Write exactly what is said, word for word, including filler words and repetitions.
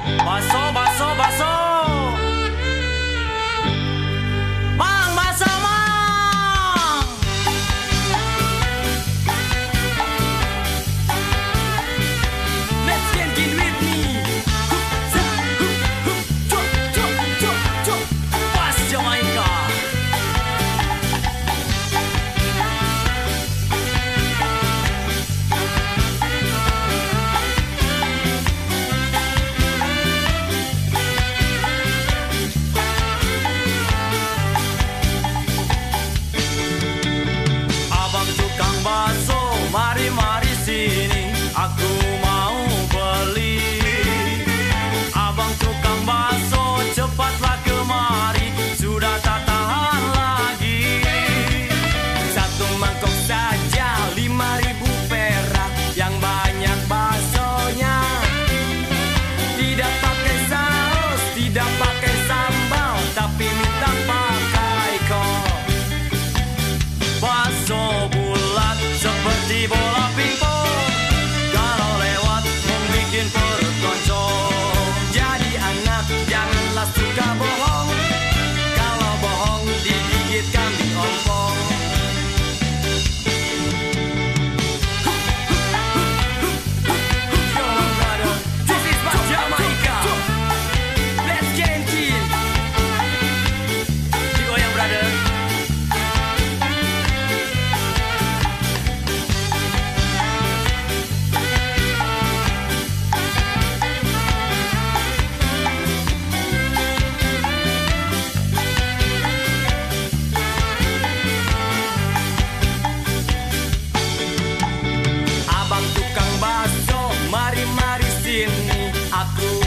Baso, baso, baso. Mang, baso, mang. Let's get in with me. Hup, za, hup, hup, cok, cok, cok, cok. Pas Jamaika. Mari mari sini, aku mau beli. Abang tukang bakso, cepatlah kemari, sudah tak tahan lagi. Satu mangkok saja lima ribu perak, yang banyak baksonya. Tidak pakai saus, tidak pakai sambal, tapi minta pakai kol. Bakso bulat seperti bola pingpong, kalau lewat membikin perut goncong. Jadi anak janganlah suka bohong, kalau bohong digigit kambing ompong. Yo brother, this is Pak Jamaika. Let's get in. Digoyang brother. Mari mari sini, aku